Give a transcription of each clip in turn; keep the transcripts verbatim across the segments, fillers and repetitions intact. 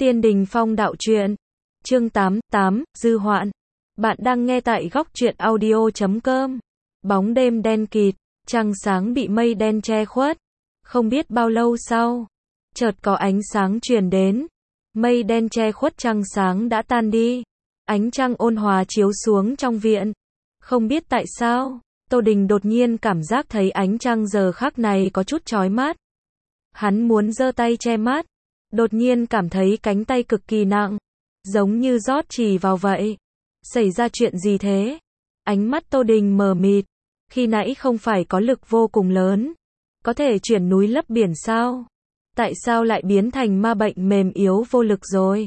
Tiên Đình Phong Đạo Truyện, chương tám mươi tám, Dư Hoạn. Bạn đang nghe tại góc truyện audio chấm com. Bóng đêm đen kịt, trăng sáng bị mây đen che khuất. Không biết bao lâu sau, chợt có ánh sáng truyền đến. Mây đen che khuất trăng sáng đã tan đi. Ánh trăng ôn hòa chiếu xuống trong viện. Không biết tại sao, Tô Đình đột nhiên cảm giác thấy ánh trăng giờ khắc này có chút chói mắt. Hắn muốn giơ tay che mắt, đột nhiên cảm thấy cánh tay cực kỳ nặng, giống như rót chì vào vậy. Xảy ra chuyện gì thế? Ánh mắt Tô Đình mờ mịt, khi nãy không phải có lực vô cùng lớn, có thể chuyển núi lấp biển sao? Tại sao lại biến thành ma bệnh mềm yếu vô lực rồi?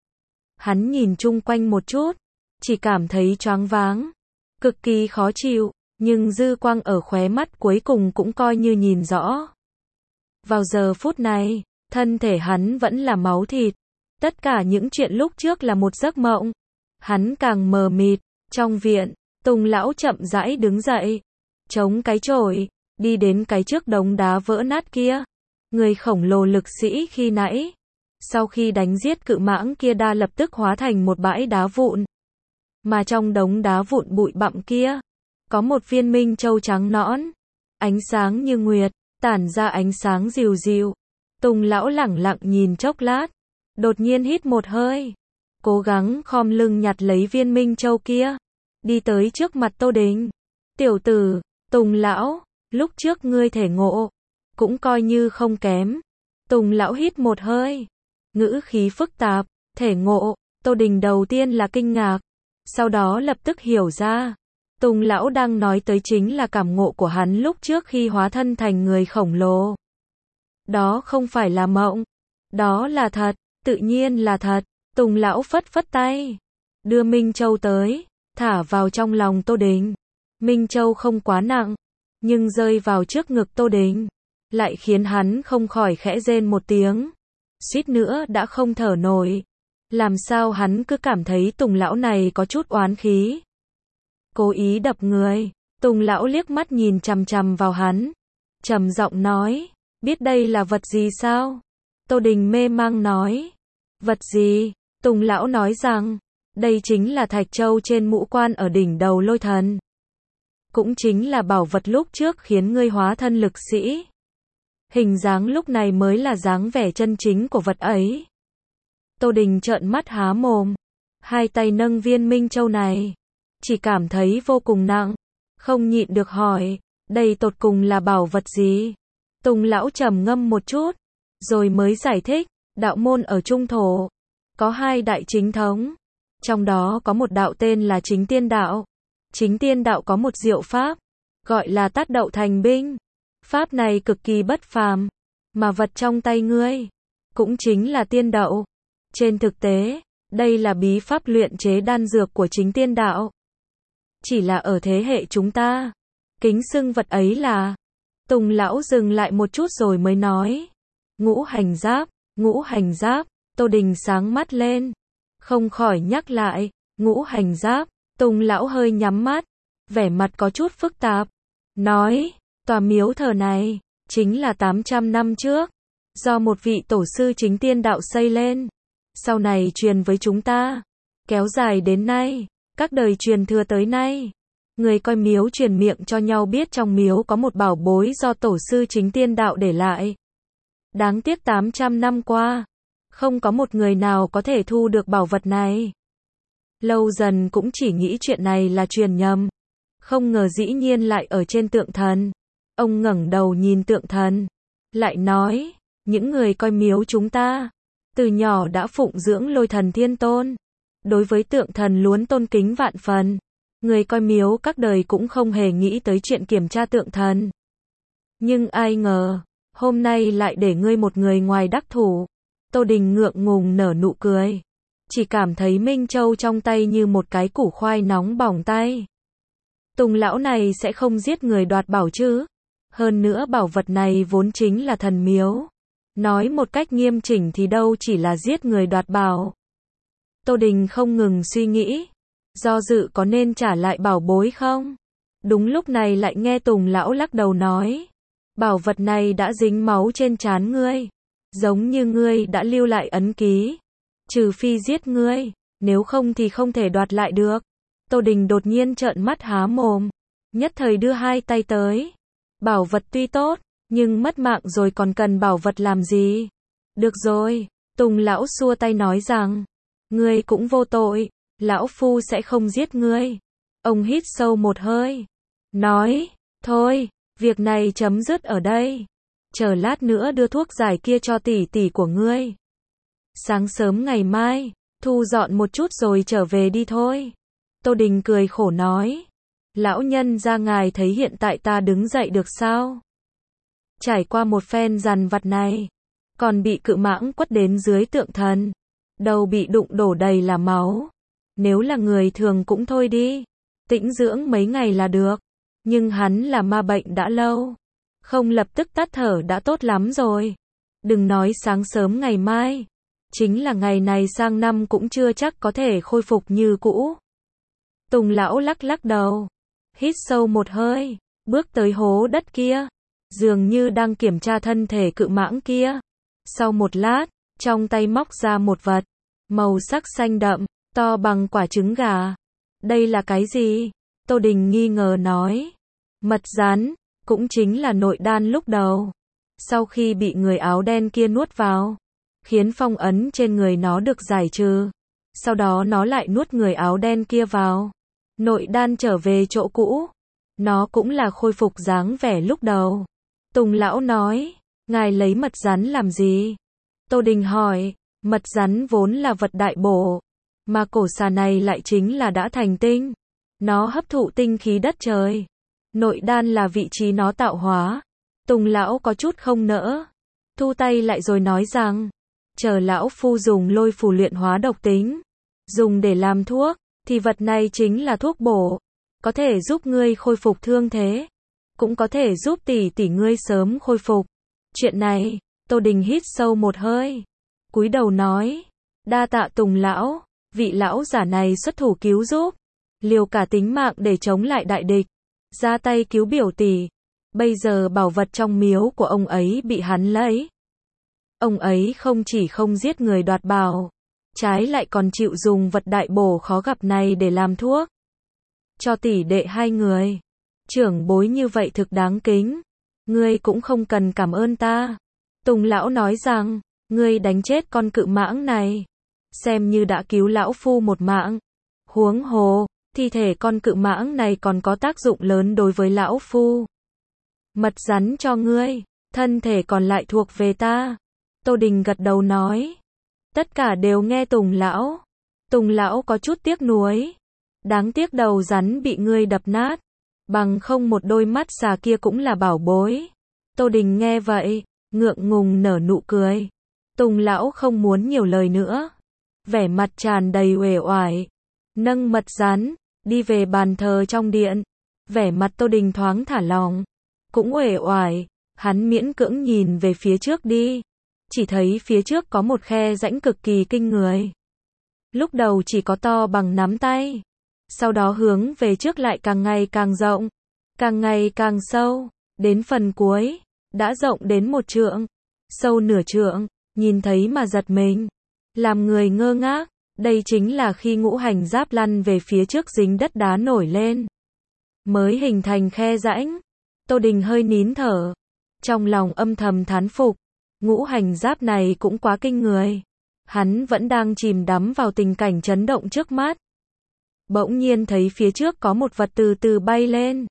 Hắn nhìn chung quanh một chút, chỉ cảm thấy choáng váng, cực kỳ khó chịu, nhưng dư quang ở khóe mắt cuối cùng cũng coi như nhìn rõ. Vào giờ phút này, thân thể hắn vẫn là máu thịt. Tất cả những chuyện lúc trước là một giấc mộng. Hắn càng mờ mịt. Trong viện, Tùng lão chậm rãi đứng dậy, chống cái chổi, đi đến cái trước đống đá vỡ nát kia. Người khổng lồ lực sĩ khi nãy, sau khi đánh giết cự mãng kia đã lập tức hóa thành một bãi đá vụn. Mà trong đống đá vụn bụi bặm kia, có một viên minh châu trắng nõn, ánh sáng như nguyệt, tản ra ánh sáng dịu dịu. Tùng lão lẳng lặng nhìn chốc lát, đột nhiên hít một hơi, cố gắng khom lưng nhặt lấy viên minh châu kia, đi tới trước mặt Tô Đình. Tiểu tử, Tùng lão, lúc trước ngươi thể ngộ, cũng coi như không kém. Tùng lão hít một hơi, ngữ khí phức tạp, thể ngộ. Tô Đình đầu tiên là kinh ngạc, sau đó lập tức hiểu ra. Tùng lão đang nói tới chính là cảm ngộ của hắn lúc trước khi hóa thân thành người khổng lồ. Đó không phải là mộng, đó là thật, tự nhiên là thật. Tùng lão phất phất tay, đưa Minh Châu tới, thả vào trong lòng Tô Đình. Minh Châu không quá nặng, nhưng rơi vào trước ngực Tô Đình, lại khiến hắn không khỏi khẽ rên một tiếng, suýt nữa đã không thở nổi. Làm sao hắn cứ cảm thấy Tùng lão này có chút oán khí, cố ý đập người. Tùng lão liếc mắt nhìn chằm chằm vào hắn, trầm giọng nói, biết đây là vật gì sao? Tô Đình mê mang nói, vật gì? Tùng lão nói rằng, đây chính là thạch châu trên mũ quan ở đỉnh đầu Lôi Thần. Cũng chính là bảo vật lúc trước khiến ngươi hóa thân lực sĩ. Hình dáng lúc này mới là dáng vẻ chân chính của vật ấy. Tô Đình trợn mắt há mồm, hai tay nâng viên minh châu này, chỉ cảm thấy vô cùng nặng, không nhịn được hỏi, đây tột cùng là bảo vật gì? Tùng lão trầm ngâm một chút, rồi mới giải thích, đạo môn ở Trung Thổ, có hai đại chính thống, trong đó có một đạo tên là Chính Tiên Đạo. Chính Tiên Đạo có một diệu pháp, gọi là Tát Đậu Thành Binh. Pháp này cực kỳ bất phàm, mà vật trong tay ngươi, cũng chính là tiên đậu. Trên thực tế, đây là bí pháp luyện chế đan dược của Chính Tiên Đạo. Chỉ là ở thế hệ chúng ta, kính xưng vật ấy là... Tùng lão dừng lại một chút rồi mới nói, ngũ hành giáp. Ngũ hành giáp. Tô Đình sáng mắt lên, không khỏi nhắc lại, ngũ hành giáp. Tùng lão hơi nhắm mắt, vẻ mặt có chút phức tạp, nói, tòa miếu thờ này, chính là tám trăm năm trước, do một vị tổ sư Chính Tiên Đạo xây lên, sau này truyền với chúng ta, kéo dài đến nay, các đời truyền thừa tới nay. Người coi miếu truyền miệng cho nhau biết trong miếu có một bảo bối do tổ sư Chính Tiên Đạo để lại. Đáng tiếc tám trăm năm qua, không có một người nào có thể thu được bảo vật này. Lâu dần cũng chỉ nghĩ chuyện này là truyền nhầm, không ngờ dĩ nhiên lại ở trên tượng thần. Ông ngẩng đầu nhìn tượng thần, lại nói, những người coi miếu chúng ta, từ nhỏ đã phụng dưỡng Lôi Thần Thiên Tôn, đối với tượng thần luôn tôn kính vạn phần. Người coi miếu các đời cũng không hề nghĩ tới chuyện kiểm tra tượng thần. Nhưng ai ngờ, hôm nay lại để ngươi một người ngoài đắc thủ. Tô Đình ngượng ngùng nở nụ cười, chỉ cảm thấy Minh Châu trong tay như một cái củ khoai nóng bỏng tay. Tùng lão này sẽ không giết người đoạt bảo chứ? Hơn nữa bảo vật này vốn chính là thần miếu. Nói một cách nghiêm chỉnh thì đâu chỉ là giết người đoạt bảo. Tô Đình không ngừng suy nghĩ, do dự có nên trả lại bảo bối không? Đúng lúc này lại nghe Tùng lão lắc đầu nói, bảo vật này đã dính máu trên trán ngươi, giống như ngươi đã lưu lại ấn ký. Trừ phi giết ngươi, nếu không thì không thể đoạt lại được. Tô Đình đột nhiên trợn mắt há mồm, nhất thời đưa hai tay tới. Bảo vật tuy tốt, nhưng mất mạng rồi còn cần bảo vật làm gì? Được rồi, Tùng lão xua tay nói rằng, ngươi cũng vô tội, lão phu sẽ không giết ngươi. Ông hít sâu một hơi, nói, thôi, việc này chấm dứt ở đây. Chờ lát nữa đưa thuốc giải kia cho tỷ tỷ của ngươi. Sáng sớm ngày mai, thu dọn một chút rồi trở về đi thôi. Tô Đình cười khổ nói, lão nhân gia ngài thấy hiện tại ta đứng dậy được sao? Trải qua một phen dằn vặt này, còn bị cự mãng quất đến dưới tượng thần, đầu bị đụng đổ đầy là máu. Nếu là người thường cũng thôi đi, tĩnh dưỡng mấy ngày là được, nhưng hắn là ma bệnh đã lâu, không lập tức tắt thở đã tốt lắm rồi. Đừng nói sáng sớm ngày mai, chính là ngày này sang năm cũng chưa chắc có thể khôi phục như cũ. Tùng lão lắc lắc đầu, hít sâu một hơi, bước tới hố đất kia, dường như đang kiểm tra thân thể cự mãng kia. Sau một lát, trong tay móc ra một vật, màu sắc xanh đậm, to bằng quả trứng gà. Đây là cái gì? Tô Đình nghi ngờ nói. Mật rắn, cũng chính là nội đan lúc đầu. Sau khi bị người áo đen kia nuốt vào, khiến phong ấn trên người nó được giải trừ. Sau đó nó lại nuốt người áo đen kia vào. Nội đan trở về chỗ cũ. Nó cũng là khôi phục dáng vẻ lúc đầu. Tùng lão nói, ngài lấy mật rắn làm gì? Tô Đình hỏi, mật rắn vốn là vật đại bổ, mà cổ xà này lại chính là đã thành tinh. Nó hấp thụ tinh khí đất trời. Nội đan là vị trí nó tạo hóa. Tùng lão có chút không nỡ, thu tay lại rồi nói rằng, chờ lão phu dùng lôi phù luyện hóa độc tính, dùng để làm thuốc, thì vật này chính là thuốc bổ, có thể giúp ngươi khôi phục thương thế, cũng có thể giúp tỷ tỷ ngươi sớm khôi phục. Chuyện này, Tô Đình hít sâu một hơi, cúi đầu nói, đa tạ Tùng lão, vị lão giả này xuất thủ cứu giúp, liều cả tính mạng để chống lại đại địch, ra tay cứu biểu tỷ. Bây giờ bảo vật trong miếu của ông ấy bị hắn lấy. Ông ấy không chỉ không giết người đoạt bảo, trái lại còn chịu dùng vật đại bổ khó gặp này để làm thuốc. Cho tỷ đệ hai người. Trưởng bối như vậy thực đáng kính. Ngươi cũng không cần cảm ơn ta. Tùng lão nói rằng, ngươi đánh chết con cự mãng này, xem như đã cứu lão phu một mạng. Huống hồ, thi thể con cự mãng này còn có tác dụng lớn đối với lão phu. Mật rắn cho ngươi, thân thể còn lại thuộc về ta. Tô Đình gật đầu nói. Tất cả đều nghe Tùng lão. Tùng lão có chút tiếc nuối. Đáng tiếc đầu rắn bị ngươi đập nát. Bằng không một đôi mắt xà kia cũng là bảo bối. Tô Đình nghe vậy, ngượng ngùng nở nụ cười. Tùng lão không muốn nhiều lời nữa. Vẻ mặt tràn đầy uể oải. Nâng mật rắn, đi về bàn thờ trong điện. Vẻ mặt Tô Đình thoáng thả lỏng. Cũng uể oải, hắn miễn cưỡng nhìn về phía trước đi. Chỉ thấy phía trước có một khe rãnh cực kỳ kinh người. Lúc đầu chỉ có to bằng nắm tay. Sau đó hướng về trước lại càng ngày càng rộng. Càng ngày càng sâu. Đến phần cuối, đã rộng đến một trượng. Sâu nửa trượng, nhìn thấy mà giật mình. Làm người ngơ ngác. Đây chính là khi ngũ hành giáp lăn về phía trước dính đất đá nổi lên, mới hình thành khe rãnh. Tô Đình hơi nín thở. Trong lòng âm thầm thán phục. Ngũ hành giáp này cũng quá kinh người. Hắn vẫn đang chìm đắm vào tình cảnh chấn động trước mắt. Bỗng nhiên thấy phía trước có một vật từ từ bay lên.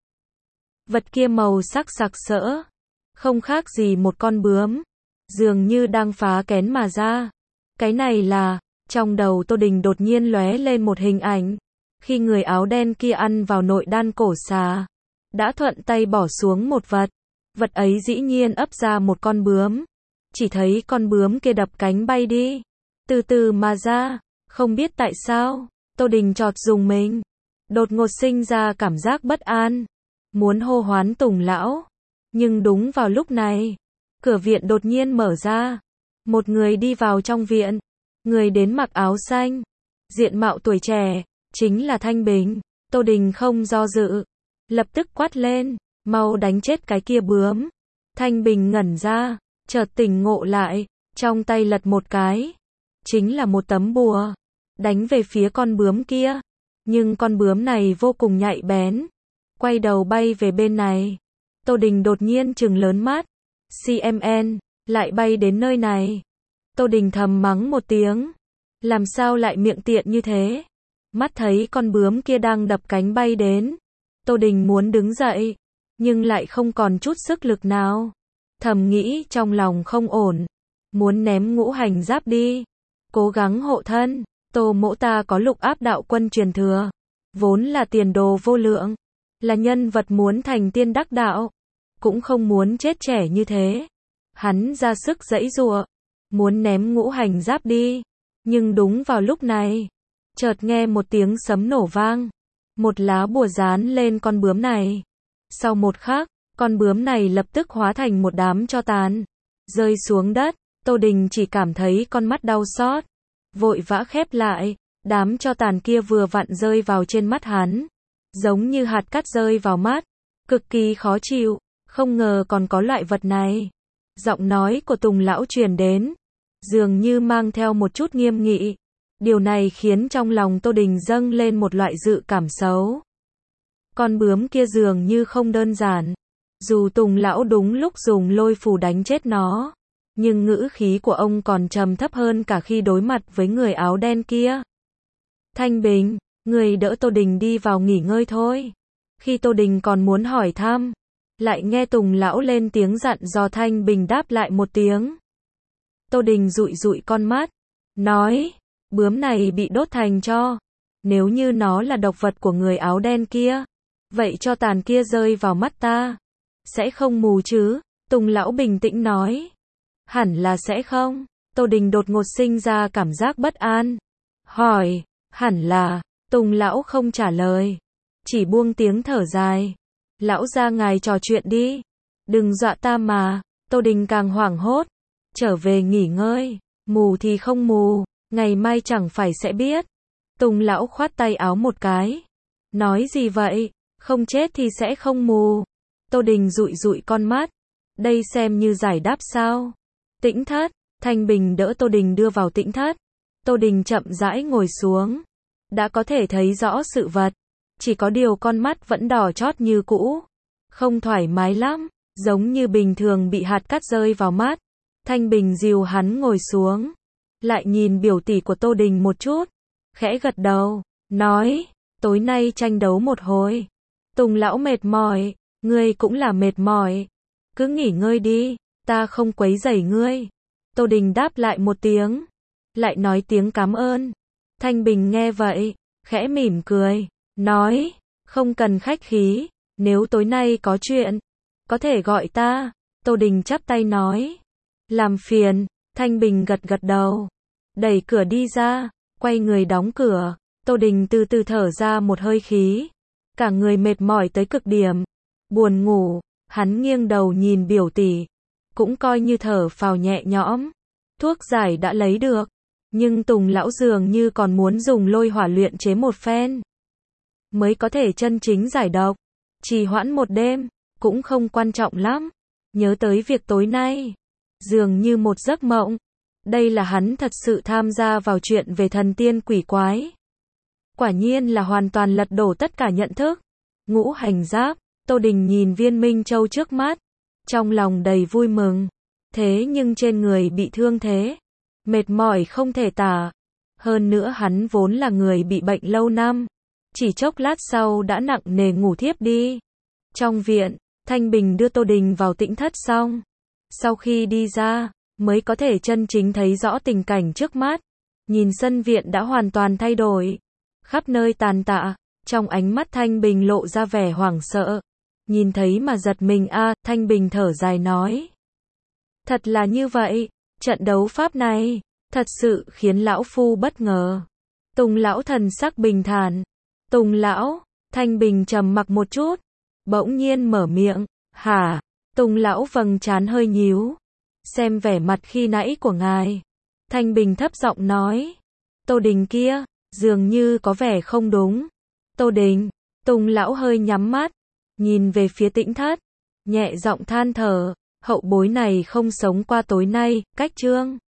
Vật kia màu sắc sặc sỡ. Không khác gì một con bướm. Dường như đang phá kén mà ra. Cái này là... Trong đầu Tô Đình đột nhiên lóe lên một hình ảnh. Khi người áo đen kia ăn vào nội đan cổ xà, đã thuận tay bỏ xuống một vật. Vật ấy dĩ nhiên ấp ra một con bướm. Chỉ thấy con bướm kia đập cánh bay đi. Từ từ mà ra. Không biết tại sao, Tô Đình chợt rùng mình. Đột ngột sinh ra cảm giác bất an. Muốn hô hoán Tùng lão. Nhưng đúng vào lúc này, cửa viện đột nhiên mở ra. Một người đi vào trong viện. Người đến mặc áo xanh. Diện mạo tuổi trẻ, chính là Thanh Bình. Tô Đình không do dự. Lập tức quát lên, mau đánh chết cái kia bướm. Thanh Bình ngẩn ra, chợt tỉnh ngộ lại, trong tay lật một cái. chính là một tấm bùa, đánh về phía con bướm kia. Nhưng con bướm này vô cùng nhạy bén, quay đầu bay về bên này. Tô Đình đột nhiên trừng lớn mắt, xê em en, lại bay đến nơi này. Tô Đình thầm mắng một tiếng, làm sao lại miệng tiện như thế. Mắt thấy con bướm kia đang đập cánh bay đến, Tô Đình muốn đứng dậy, nhưng lại không còn chút sức lực nào. Thầm nghĩ trong lòng không ổn, muốn ném ngũ hành giáp đi, cố gắng hộ thân. Tô mỗ ta có lục áp đạo quân truyền thừa, vốn là tiền đồ vô lượng, là nhân vật muốn thành tiên đắc đạo, cũng không muốn chết trẻ như thế. Hắn ra sức giãy giụa, muốn ném ngũ hành giáp đi, nhưng đúng vào lúc này, chợt nghe một tiếng sấm nổ vang, một lá bùa dán lên con bướm này. Sau một khắc, con bướm này lập tức hóa thành một đám tro tàn, rơi xuống đất. Tô Đình chỉ cảm thấy con mắt đau xót, vội vã khép lại. Đám tro tàn kia vừa vặn rơi vào trên mắt hắn, giống như hạt cát rơi vào mắt, cực kỳ khó chịu. Không ngờ còn có loại vật này. Giọng nói của Tùng lão truyền đến, dường như mang theo một chút nghiêm nghị. Điều này khiến trong lòng Tô Đình dâng lên một loại dự cảm xấu. Con bướm kia dường như không đơn giản. Dù Tùng lão đúng lúc dùng lôi phù đánh chết nó, nhưng ngữ khí của ông còn trầm thấp hơn cả khi đối mặt với người áo đen kia. Thanh Bình, người đỡ Tô Đình đi vào nghỉ ngơi thôi. Khi Tô Đình còn muốn hỏi thăm, lại nghe Tùng lão lên tiếng dặn dò. Thanh Bình đáp lại một tiếng. Tô Đình dụi dụi con mắt, nói, bướm này bị đốt thành tro. Nếu như nó là độc vật của người áo đen kia, vậy tro tàn kia rơi vào mắt ta, sẽ không mù chứ? Tùng lão bình tĩnh nói. Hẳn là sẽ không. Tô Đình đột ngột sinh ra cảm giác bất an. Hỏi, hẳn là. Tùng lão không trả lời, chỉ buông tiếng thở dài. Lão gia ngài trò chuyện đi, đừng dọa ta mà. Tô Đình càng hoảng hốt, trở về nghỉ ngơi, mù thì không mù, ngày mai chẳng phải sẽ biết. Tùng lão khoát tay áo một cái, nói gì vậy, không chết thì sẽ không mù. Tô Đình dụi dụi con mắt, đây xem như giải đáp sao? Tĩnh thất, Thanh Bình đỡ Tô Đình đưa vào tĩnh thất. Tô Đình chậm rãi ngồi xuống, đã có thể thấy rõ sự vật, chỉ có điều con mắt vẫn đỏ chót như cũ, không thoải mái lắm, giống như bình thường bị hạt cát rơi vào mắt. Thanh Bình dìu hắn ngồi xuống, lại nhìn biểu tỷ của Tô Đình một chút, khẽ gật đầu, nói, tối nay tranh đấu một hồi. Tùng lão mệt mỏi, ngươi cũng là mệt mỏi, cứ nghỉ ngơi đi, ta không quấy rầy ngươi. Tô Đình đáp lại một tiếng, lại nói tiếng cảm ơn. Thanh Bình nghe vậy, khẽ mỉm cười, nói, không cần khách khí, nếu tối nay có chuyện, có thể gọi ta. Tô Đình chắp tay nói, làm phiền. Thanh Bình gật gật đầu, đẩy cửa đi ra, quay người đóng cửa. Tô Đình từ từ thở ra một hơi khí, cả người mệt mỏi tới cực điểm, buồn ngủ. Hắn nghiêng đầu nhìn biểu tỷ, cũng coi như thở phào nhẹ nhõm. Thuốc giải đã lấy được, nhưng Tùng lão dường như còn muốn dùng lôi hỏa luyện chế một phen, mới có thể chân chính giải độc. Trì hoãn một đêm, cũng không quan trọng lắm. Nhớ tới việc tối nay, dường như một giấc mộng. Đây là hắn thật sự tham gia vào chuyện về thần tiên quỷ quái. Quả nhiên là hoàn toàn lật đổ tất cả nhận thức. Ngũ hành giáp, Tô Đình nhìn viên minh châu trước mắt, trong lòng đầy vui mừng. Thế nhưng trên người bị thương thế, mệt mỏi không thể tả. Hơn nữa hắn vốn là người bị bệnh lâu năm, chỉ chốc lát sau đã nặng nề ngủ thiếp đi. Trong viện, Thanh Bình đưa Tô Đình vào tĩnh thất xong, sau khi đi ra, mới có thể chân chính thấy rõ tình cảnh trước mắt. Nhìn sân viện đã hoàn toàn thay đổi, khắp nơi tàn tạ, trong ánh mắt Thanh Bình lộ ra vẻ hoảng sợ. Nhìn thấy mà giật mình a. À, Thanh Bình thở dài nói, thật là như vậy, trận đấu pháp này, thật sự khiến lão phu bất ngờ. Tùng lão thần sắc bình thản. Tùng lão, Thanh Bình trầm mặc một chút, bỗng nhiên mở miệng, hả? Tùng lão vầng trán hơi nhíu, xem vẻ mặt khi nãy của ngài. Thanh Bình thấp giọng nói, Tô Đình kia, dường như có vẻ không đúng. Tô Đình, Tùng lão hơi nhắm mắt, nhìn về phía tĩnh thất, nhẹ giọng than thở, hậu bối này không sống qua tối nay. Cách chương